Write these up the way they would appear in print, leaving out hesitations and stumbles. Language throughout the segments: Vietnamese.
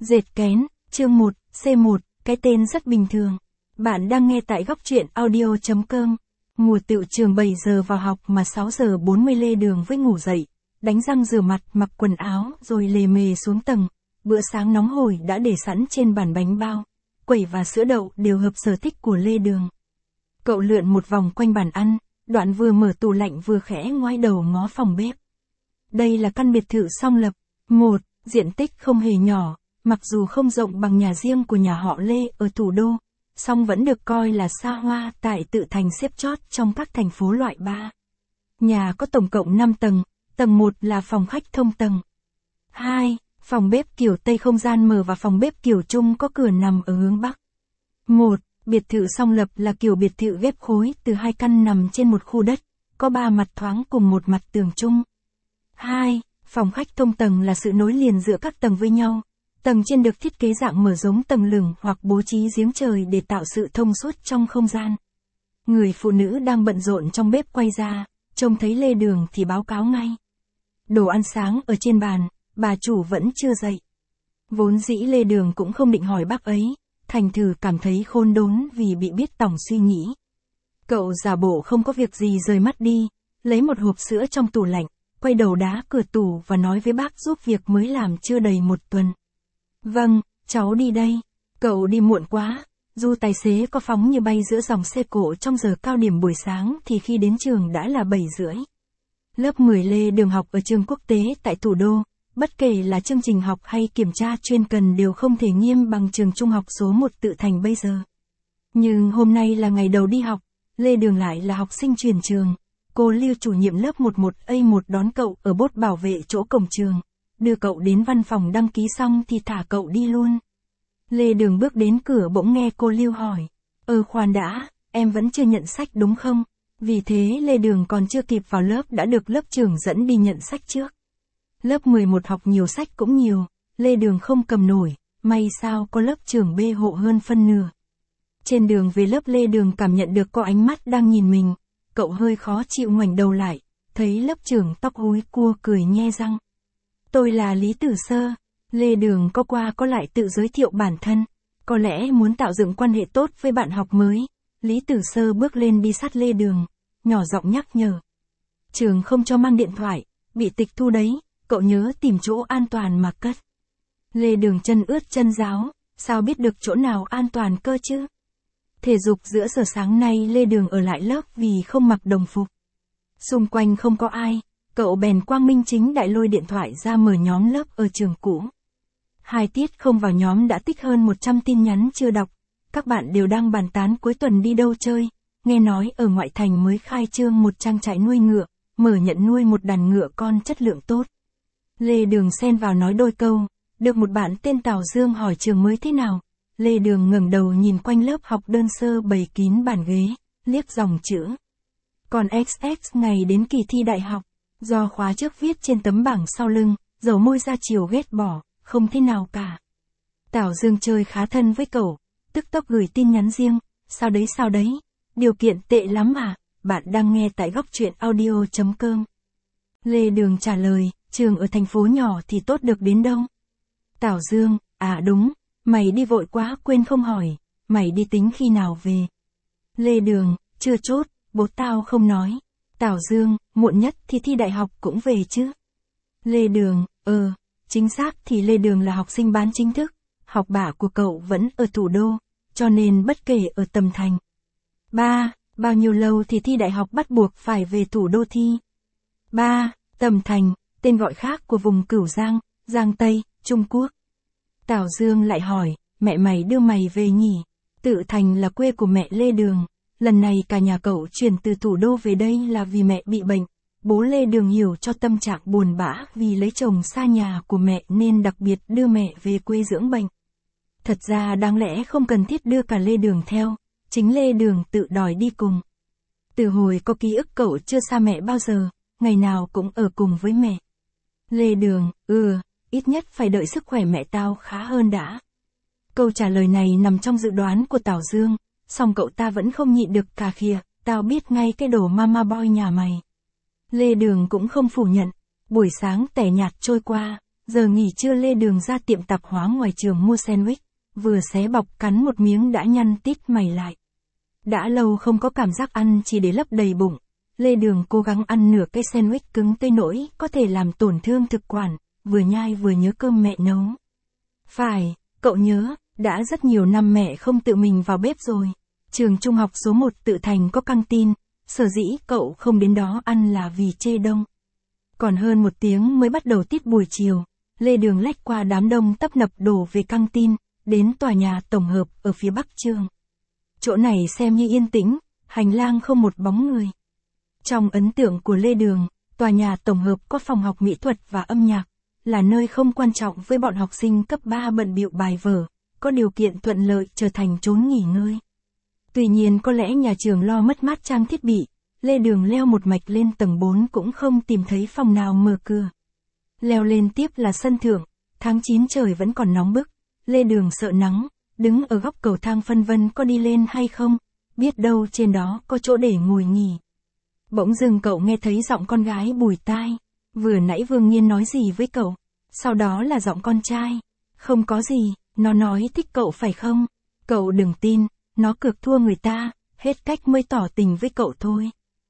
Dệt kén, chương 1, C1, cái tên rất bình thường. Bạn đang nghe tại góc truyện audio.com. Mùa tựu trường 7 giờ vào học mà 6 giờ 40 Lê Đường với ngủ dậy, đánh răng rửa mặt, mặc quần áo rồi lề mề xuống tầng. Bữa sáng nóng hổi đã để sẵn trên bàn bánh bao, quẩy và sữa đậu đều hợp sở thích của Lê Đường. Cậu lượn một vòng quanh bàn ăn, đoạn vừa mở tủ lạnh vừa khẽ ngoái đầu ngó phòng bếp. Đây là căn biệt thự song lập. Một, diện tích không hề nhỏ, mặc dù không rộng bằng nhà riêng của nhà họ Lê ở thủ đô, song vẫn được coi là xa hoa tại Tự Thành xếp chót trong các thành phố loại 3. Nhà có tổng cộng 5 tầng, tầng 1 là phòng khách thông tầng. 2. Phòng bếp kiểu Tây không gian mở và phòng bếp kiểu Trung có cửa nằm ở hướng Bắc. 1. Biệt thự song lập là kiểu biệt thự ghép khối từ 2 căn nằm trên một khu đất, có 3 mặt thoáng cùng một mặt tường chung. 2. Phòng khách thông tầng là sự nối liền giữa các tầng với nhau. Tầng trên được thiết kế dạng mở giống tầng lửng hoặc bố trí giếng trời để tạo sự thông suốt trong không gian. Người phụ nữ đang bận rộn trong bếp quay ra, trông thấy Lê Đường thì báo cáo ngay. Đồ ăn sáng ở trên bàn, bà chủ vẫn chưa dậy. Vốn dĩ Lê Đường cũng không định hỏi bác ấy, thành thử cảm thấy khôn đốn vì bị biết tòng suy nghĩ. Cậu giả bộ không có việc gì rời mắt đi, lấy một hộp sữa trong tủ lạnh, quay đầu đá cửa tủ và nói với bác giúp việc mới làm chưa đầy 1 tuần. Vâng, cháu đi đây. Cậu đi muộn quá, dù tài xế có phóng như bay giữa dòng xe cộ trong giờ cao điểm buổi sáng thì khi đến trường đã là 7 rưỡi. Lớp 10 Lê Đường học ở trường quốc tế tại thủ đô, bất kể là chương trình học hay kiểm tra chuyên cần đều không thể nghiêm bằng trường trung học số 1 Tự Thành bây giờ. Nhưng hôm nay là ngày đầu đi học, Lê Đường lại là học sinh chuyển trường. Cô Lưu chủ nhiệm lớp 11A1 đón cậu ở bốt bảo vệ chỗ cổng trường, đưa cậu đến văn phòng đăng ký xong thì thả cậu đi luôn. Lê Đường bước đến cửa bỗng nghe cô Lưu hỏi, khoan đã, em vẫn chưa nhận sách đúng không? Vì thế Lê Đường còn chưa kịp vào lớp đã được lớp trưởng dẫn đi nhận sách trước. Lớp 11 học nhiều sách cũng nhiều, Lê Đường không cầm nổi, may sao có lớp trưởng bê hộ hơn phân nửa. Trên đường về lớp Lê Đường cảm nhận được có ánh mắt đang nhìn mình. Cậu hơi khó chịu ngoảnh đầu lại, thấy lớp trưởng tóc húi cua cười nhe răng. Tôi là Lý Tử Sơ. Lê Đường có qua có lại tự giới thiệu bản thân. Có lẽ muốn tạo dựng quan hệ tốt với bạn học mới. Lý Tử Sơ bước lên đi sát Lê Đường, nhỏ giọng nhắc nhở. Trường không cho mang điện thoại, bị tịch thu đấy, cậu nhớ tìm chỗ an toàn mà cất. Lê Đường chân ướt chân ráo, sao biết được chỗ nào an toàn cơ chứ? Thể dục giữa giờ sáng nay Lê Đường ở lại lớp vì không mặc đồng phục. Xung quanh không có ai, cậu bèn quang minh chính đại lôi điện thoại ra mở nhóm lớp ở trường cũ. 2 tiết không vào nhóm đã tích hơn 100 tin nhắn chưa đọc, các bạn đều đang bàn tán cuối tuần đi đâu chơi, nghe nói ở ngoại thành mới khai trương một trang trại nuôi ngựa, mở nhận nuôi một đàn ngựa con chất lượng tốt. Lê Đường xen vào nói đôi câu, được một bạn tên Tào Dương hỏi trường mới thế nào. Lê Đường ngẩng đầu nhìn quanh lớp học đơn sơ bày kín bàn ghế, liếc dòng chữ. Còn XX ngày đến kỳ thi đại học, do khóa trước viết trên tấm bảng sau lưng, dầu môi ra chiều ghét bỏ, không thế nào cả. Tào Dương chơi khá thân với cậu, tức tốc gửi tin nhắn riêng, sao đấy, điều kiện tệ lắm à, bạn đang nghe tại góc truyện audio.com. Lê Đường trả lời, trường ở thành phố nhỏ thì tốt được đến đâu. Tào Dương, à đúng. Mày đi vội quá quên không hỏi, mày đi tính khi nào về? Lê Đường, chưa chốt, bố tao không nói. Tào Dương, muộn nhất thì thi đại học cũng về chứ. Lê Đường, chính xác thì Lê Đường là học sinh bán chính thức, học bạ của cậu vẫn ở thủ đô, cho nên bất kể ở tầm thành. 3. Bao nhiêu lâu thì thi đại học bắt buộc phải về thủ đô thi? 3. Tầm thành, tên gọi khác của vùng Cửu Giang, Giang Tây, Trung Quốc. Tào Dương lại hỏi, mẹ mày đưa mày về nhỉ? Tự Thành là quê của mẹ Lê Đường, lần này cả nhà cậu chuyển từ thủ đô về đây là vì mẹ bị bệnh. Bố Lê Đường hiểu cho tâm trạng buồn bã vì lấy chồng xa nhà của mẹ nên đặc biệt đưa mẹ về quê dưỡng bệnh. Thật ra đáng lẽ không cần thiết đưa cả Lê Đường theo, chính Lê Đường tự đòi đi cùng. Từ hồi có ký ức cậu chưa xa mẹ bao giờ, ngày nào cũng ở cùng với mẹ. Lê Đường, ít nhất phải đợi sức khỏe mẹ tao khá hơn đã. Câu trả lời này nằm trong dự đoán của Tào Dương, song cậu ta vẫn không nhịn được cà khịa, tao biết ngay cái đồ mama boy nhà mày. Lê Đường cũng không phủ nhận, buổi sáng tẻ nhạt trôi qua, Giờ nghỉ trưa Lê Đường ra tiệm tạp hóa ngoài trường mua sandwich, vừa xé bọc cắn một miếng đã nhăn tít mày lại. Đã lâu không có cảm giác ăn chỉ để lấp đầy bụng, Lê Đường cố gắng ăn nửa cái sandwich cứng tới nỗi có thể làm tổn thương thực quản, vừa nhai vừa nhớ cơm mẹ nấu. Phải, cậu nhớ, đã rất nhiều năm mẹ không tự mình vào bếp rồi. Trường trung học số 1 Tự Thành có căng tin, sở dĩ cậu không đến đó ăn là vì chê đông. Còn hơn 1 tiếng mới bắt đầu tiết buổi chiều, Lê Đường lách qua đám đông tấp nập đổ về căng tin, đến tòa nhà tổng hợp ở phía bắc trường. Chỗ này xem như yên tĩnh, hành lang không một bóng người. Trong ấn tượng của Lê Đường, tòa nhà tổng hợp có phòng học mỹ thuật và âm nhạc, là nơi không quan trọng với bọn học sinh cấp 3 bận bịu bài vở, có điều kiện thuận lợi trở thành chốn nghỉ ngơi. Tuy nhiên có lẽ nhà trường lo mất mát trang thiết bị, Lê Đường leo một mạch lên tầng 4 cũng không tìm thấy phòng nào mở cửa. Leo lên tiếp là sân thượng, tháng 9 trời vẫn còn nóng bức, Lê Đường sợ nắng, đứng ở góc cầu thang phân vân có đi lên hay không, biết đâu trên đó có chỗ để ngồi nghỉ. Bỗng dưng cậu nghe thấy giọng con gái bùi tai, vừa nãy Vương Nhiên nói gì với cậu, sau đó là giọng con trai, không có gì, nó nói thích cậu phải không, cậu đừng tin, nó cược thua người ta, hết cách mới tỏ tình với cậu thôi.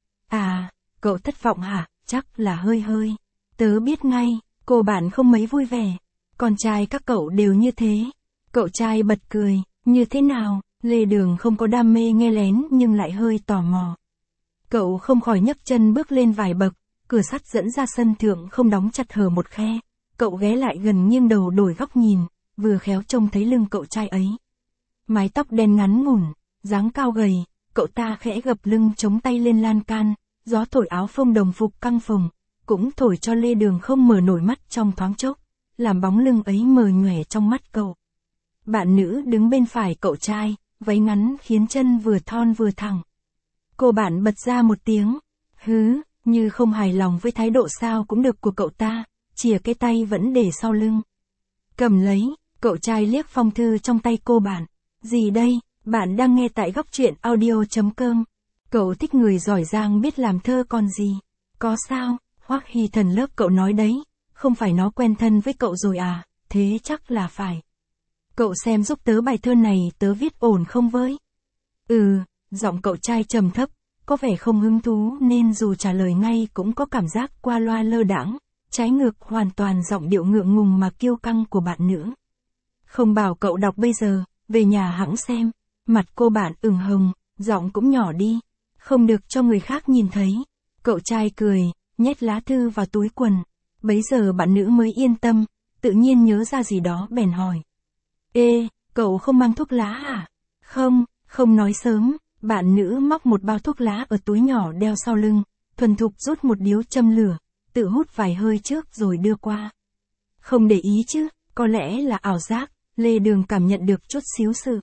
À, cậu thất vọng hả, chắc là hơi, tớ biết ngay, cô bạn không mấy vui vẻ, con trai các cậu đều như thế. Cậu trai bật cười, như thế nào, Lê Đường không có đam mê nghe lén nhưng lại hơi tò mò. Cậu không khỏi nhấc chân bước lên vài bậc, cửa sắt dẫn ra sân thượng không đóng chặt hở một khe, cậu ghé lại gần nghiêng đầu đổi góc nhìn, vừa khéo trông thấy lưng cậu trai ấy. Mái tóc đen ngắn ngủn, dáng cao gầy, cậu ta khẽ gập lưng chống tay lên lan can, gió thổi áo phông đồng phục căng phồng, cũng thổi cho Lê Đường không mở nổi mắt trong thoáng chốc, làm bóng lưng ấy mờ nhòe trong mắt cậu. Bạn nữ đứng bên phải cậu trai, váy ngắn khiến chân vừa thon vừa thẳng. Cô bạn bật ra một tiếng, hứ, như không hài lòng với thái độ sao cũng được của cậu ta, chìa cái tay vẫn để sau lưng. Cầm lấy, cậu trai liếc phong thư trong tay cô bạn. Gì đây, bạn đang nghe tại góc truyện audio.com. Cậu thích người giỏi giang biết làm thơ còn gì. Có sao, Hoắc Hy Thần lớp cậu nói đấy, không phải nó quen thân với cậu rồi à, thế chắc là phải. Cậu xem giúp tớ bài thơ này tớ viết ổn không với? Giọng cậu trai trầm thấp, có vẻ không hứng thú nên dù trả lời ngay cũng có cảm giác qua loa lơ đãng, trái ngược hoàn toàn giọng điệu ngượng ngùng mà kiêu căng của bạn nữ. Không bảo cậu đọc bây giờ, về nhà hẵng xem. Mặt cô bạn ửng hồng, giọng cũng nhỏ đi, không được cho người khác nhìn thấy. Cậu trai cười, nhét lá thư vào túi quần. Bấy giờ bạn nữ mới yên tâm, tự nhiên nhớ ra gì đó bèn hỏi. Ê, cậu không mang thuốc lá à? Không nói sớm. Bạn nữ móc một bao thuốc lá ở túi nhỏ đeo sau lưng, thuần thục rút một điếu châm lửa, tự hút vài hơi trước rồi đưa qua. Không để ý chứ, có lẽ là ảo giác, Lê Đường cảm nhận được chút xíu sự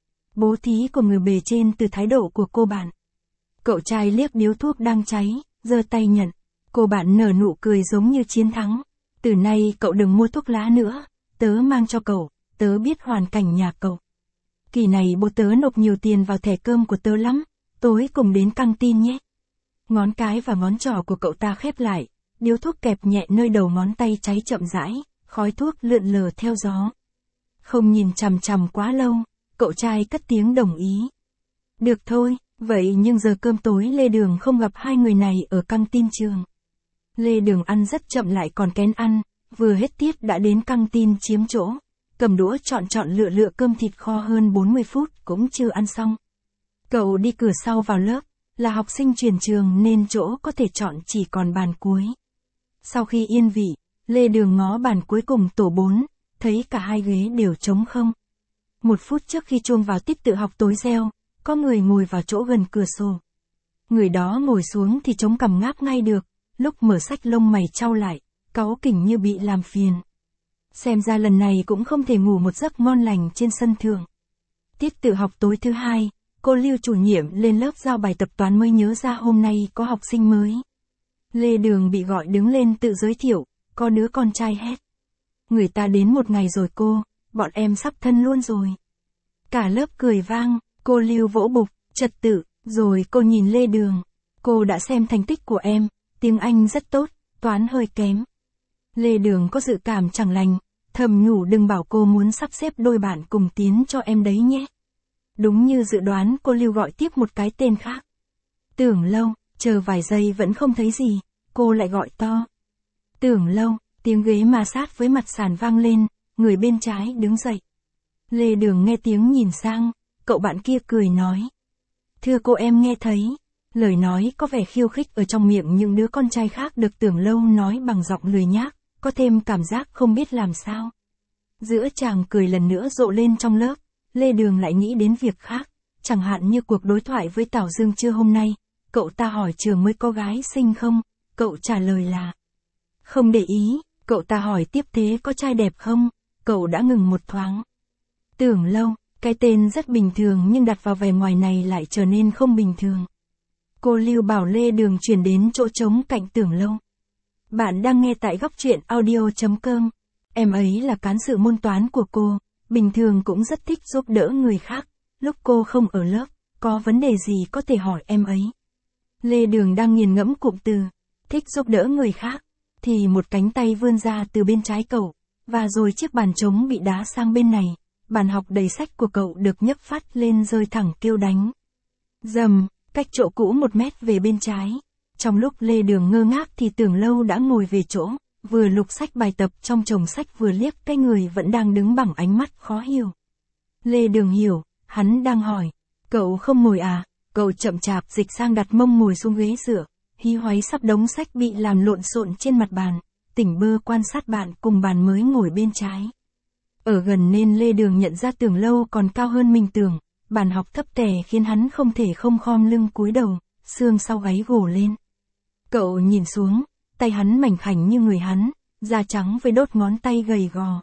bố thí của người bề trên từ thái độ của cô bạn. Cậu trai liếc điếu thuốc đang cháy, giơ tay nhận. Cô bạn nở nụ cười giống như chiến thắng. Từ nay cậu đừng mua thuốc lá nữa, tớ mang cho cậu, tớ biết hoàn cảnh nhà cậu. Kỳ này bố tớ nộp nhiều tiền vào thẻ cơm của tớ lắm, tối cùng đến căng tin nhé. Ngón cái và ngón trỏ của cậu ta khép lại, điếu thuốc kẹp nhẹ nơi đầu ngón tay cháy chậm rãi, khói thuốc lượn lờ theo gió. Không nhìn chằm chằm quá lâu, cậu trai cất tiếng đồng ý. Được thôi, vậy nhưng giờ cơm tối Lê Đường không gặp hai người này ở căng tin trường. Lê Đường ăn rất chậm lại còn kén ăn, vừa hết tiết đã đến căng tin chiếm chỗ. Cầm đũa chọn lựa cơm thịt kho hơn 40 phút cũng chưa ăn xong. Cậu đi cửa sau vào lớp, là học sinh chuyển trường nên chỗ có thể chọn chỉ còn bàn cuối. Sau khi yên vị, Lê Đường ngó bàn cuối cùng tổ 4, thấy cả hai ghế đều trống không. 1 phút trước khi chuông vào tiết tự học tối reo, có người ngồi vào chỗ gần cửa sổ. Người đó ngồi xuống thì chống cằm ngáp ngay được, lúc mở sách lông mày chau lại, cáu kỉnh như bị làm phiền. Xem ra lần này cũng không thể ngủ một giấc ngon lành trên sân thượng. Tiết tự học tối thứ 2, cô Lưu chủ nhiệm lên lớp giao bài tập toán mới nhớ ra hôm nay có học sinh mới. Lê Đường bị gọi đứng lên tự giới thiệu, có đứa con trai hét. Người ta đến 1 ngày rồi cô, bọn em sắp thân luôn rồi. Cả lớp cười vang, cô Lưu vỗ bục, trật tự, rồi cô nhìn Lê Đường. Cô đã xem thành tích của em, tiếng Anh rất tốt, toán hơi kém. Lê Đường có dự cảm chẳng lành, thầm nhủ đừng bảo cô muốn sắp xếp đôi bạn cùng tiến cho em đấy nhé. Đúng như dự đoán, cô Lưu gọi tiếp một cái tên khác. Tưởng Lâu, chờ vài giây vẫn không thấy gì, cô lại gọi to. Tưởng Lâu, tiếng ghế ma sát với mặt sàn vang lên, người bên trái đứng dậy. Lê Đường nghe tiếng nhìn sang, cậu bạn kia cười nói. Thưa cô, em nghe thấy. Lời nói có vẻ khiêu khích ở trong miệng những đứa con trai khác được Tưởng Lâu nói bằng giọng lười nhác, có thêm cảm giác không biết làm sao. Giữa chàng cười lần nữa rộ lên trong lớp, Lê Đường lại nghĩ đến việc khác, chẳng hạn như cuộc đối thoại với Tảo Dương trưa hôm nay. Cậu ta hỏi trường mới có gái xinh không, cậu trả lời là không để ý. Cậu ta hỏi tiếp thế có trai đẹp không, cậu đã ngừng một thoáng. Tưởng Lâu, cái tên rất bình thường nhưng đặt vào vẻ ngoài này lại trở nên không bình thường. Cô Lưu bảo Lê Đường chuyển đến chỗ trống cạnh Tưởng Lâu. Bạn đang nghe tại góc truyện audio.com. Em ấy là cán sự môn toán của cô, bình thường cũng rất thích giúp đỡ người khác. Lúc cô không ở lớp, có vấn đề gì có thể hỏi em ấy. Lê Đường đang nghiền ngẫm cụm từ thích giúp đỡ người khác, thì một cánh tay vươn ra từ bên trái cậu, và rồi chiếc bàn trống bị đá sang bên này. Bàn học đầy sách của cậu được nhấc phát lên rơi thẳng kêu đánh. Dầm, cách chỗ cũ 1 mét về bên trái. Trong lúc Lê Đường ngơ ngác thì Tưởng Lâu đã ngồi về chỗ, vừa lục sách bài tập trong chồng sách vừa liếc cái người vẫn đang đứng bằng ánh mắt khó hiểu. Lê Đường hiểu, hắn đang hỏi, cậu không ngồi à? Cậu chậm chạp dịch sang đặt mông ngồi xuống ghế dựa, hí hoáy sắp đống sách bị làm lộn xộn trên mặt bàn, tỉnh bơ quan sát bạn cùng bàn mới ngồi bên trái. Ở gần nên Lê Đường nhận ra Tưởng Lâu còn cao hơn mình tưởng, bàn học thấp tè khiến hắn không thể không khom lưng cúi đầu, xương sau gáy gồ lên. Cậu nhìn xuống, tay hắn mảnh khảnh như người hắn, da trắng với đốt ngón tay gầy gò.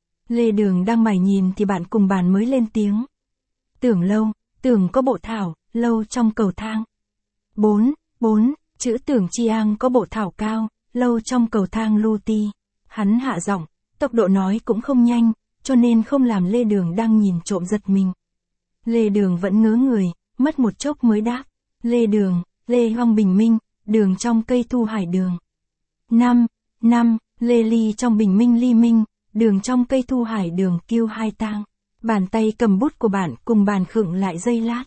Lê Đường đang mải nhìn thì bạn cùng bàn mới lên tiếng. Tưởng Lâu, Tưởng có bộ thảo, lâu trong cầu thang. 4, chữ Tưởng Chiang có bộ thảo cao, lâu trong cầu thang lưu ti. Hắn hạ giọng, tốc độ nói cũng không nhanh, cho nên không làm Lê Đường đang nhìn trộm giật mình. Lê Đường vẫn ngớ người, mất một chốc mới đáp. Lê Đường, Lê Hoang Bình Minh, đường trong cây thu hải đường. 5, Lê Ly trong bình minh ly minh, đường trong cây thu hải đường kiêu hai tang. Bàn tay cầm bút của bạn cùng bàn khựng lại giây lát.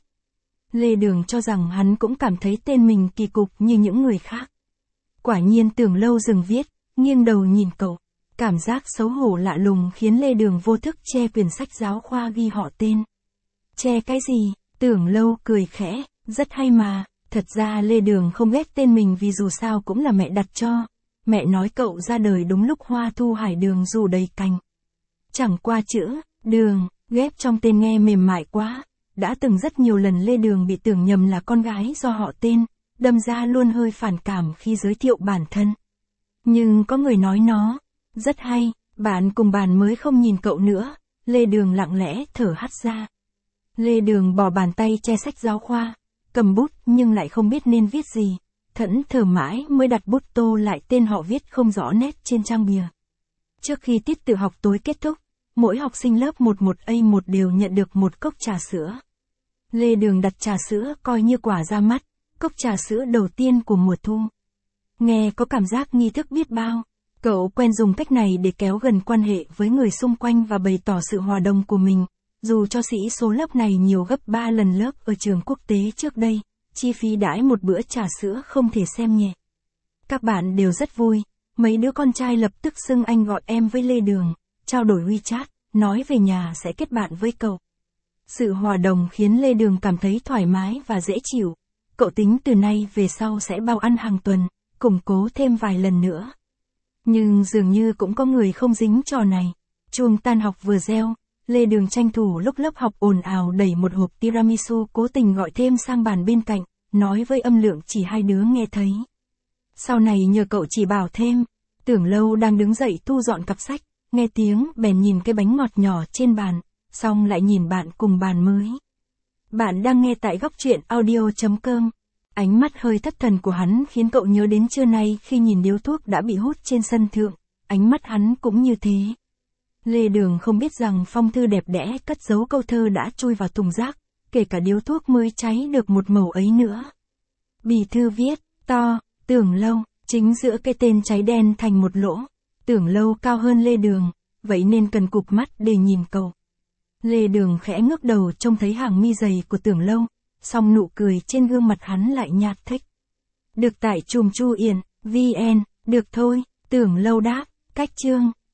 Lê Đường cho rằng hắn cũng cảm thấy tên mình kỳ cục như những người khác. Quả nhiên Tưởng Lâu dừng viết, nghiêng đầu nhìn cậu. Cảm giác xấu hổ lạ lùng khiến Lê Đường vô thức che quyển sách giáo khoa ghi họ tên. Che cái gì? Tưởng Lâu cười khẽ, rất hay mà. Thật ra Lê Đường không ghét tên mình vì dù sao cũng là mẹ đặt cho. Mẹ nói cậu ra đời đúng lúc hoa thu hải đường rủ đầy cành. Chẳng qua chữ đường ghép trong tên nghe mềm mại quá. Đã từng rất nhiều lần Lê Đường bị tưởng nhầm là con gái do họ tên, đâm ra luôn hơi phản cảm khi giới thiệu bản thân. Nhưng có người nói nó rất hay, bạn cùng bàn mới không nhìn cậu nữa. Lê Đường lặng lẽ thở hắt ra. Lê Đường bỏ bàn tay che sách giáo khoa, cầm bút nhưng lại không biết nên viết gì. Thẫn thờ mãi mới đặt bút tô lại tên họ viết không rõ nét trên trang bìa. Trước khi tiết tự học tối kết thúc, mỗi học sinh lớp 11A1 đều nhận được một cốc trà sữa. Lê Đường đặt trà sữa coi như quà ra mắt, cốc trà sữa đầu tiên của mùa thu. Nghe có cảm giác nghi thức biết bao. Cậu quen dùng cách này để kéo gần quan hệ với người xung quanh và bày tỏ sự hòa đồng của mình. Dù cho sĩ số lớp này nhiều gấp 3 lần lớp ở trường quốc tế trước đây, chi phí đãi một bữa trà sữa không thể xem nhẹ. Các bạn đều rất vui, mấy đứa con trai lập tức xưng anh gọi em với Lê Đường, trao đổi WeChat, nói về nhà sẽ kết bạn với cậu. Sự hòa đồng khiến Lê Đường cảm thấy thoải mái và dễ chịu. Cậu tính từ nay về sau sẽ bao ăn hàng tuần, củng cố thêm vài lần nữa. Nhưng dường như cũng có người không dính trò này. Chuông tan học vừa reo, Lê Đường tranh thủ lúc lớp học ồn ào đẩy một hộp tiramisu cố tình gọi thêm sang bàn bên cạnh, nói với âm lượng chỉ 2 đứa nghe thấy. Sau này nhờ cậu chỉ bảo thêm. Tưởng Lâu đang đứng dậy thu dọn cặp sách, nghe tiếng bèn nhìn cái bánh ngọt nhỏ trên bàn, xong lại nhìn bạn cùng bàn mới. Bạn đang nghe tại góc truyện audio.com. Ánh mắt hơi thất thần của hắn khiến cậu nhớ đến trưa nay khi nhìn điếu thuốc đã bị hút trên sân thượng, ánh mắt hắn cũng như thế. Lê Đường không biết rằng phong thư đẹp đẽ cất giấu câu thơ đã chui vào thùng rác, kể cả điếu thuốc mới cháy được một mẩu ấy nữa. Bì thư viết, to, Tưởng Lâu, chính giữa cái tên cháy đen thành một lỗ. Tưởng Lâu cao hơn Lê Đường, vậy nên cần cụp mắt để nhìn cậu. Lê Đường khẽ ngước đầu trông thấy hàng mi dày của Tưởng Lâu, song nụ cười trên gương mặt hắn lại nhạt thích. Được tải chùm Chu Yển, VN, được thôi, Tưởng Lâu đáp, cách chương.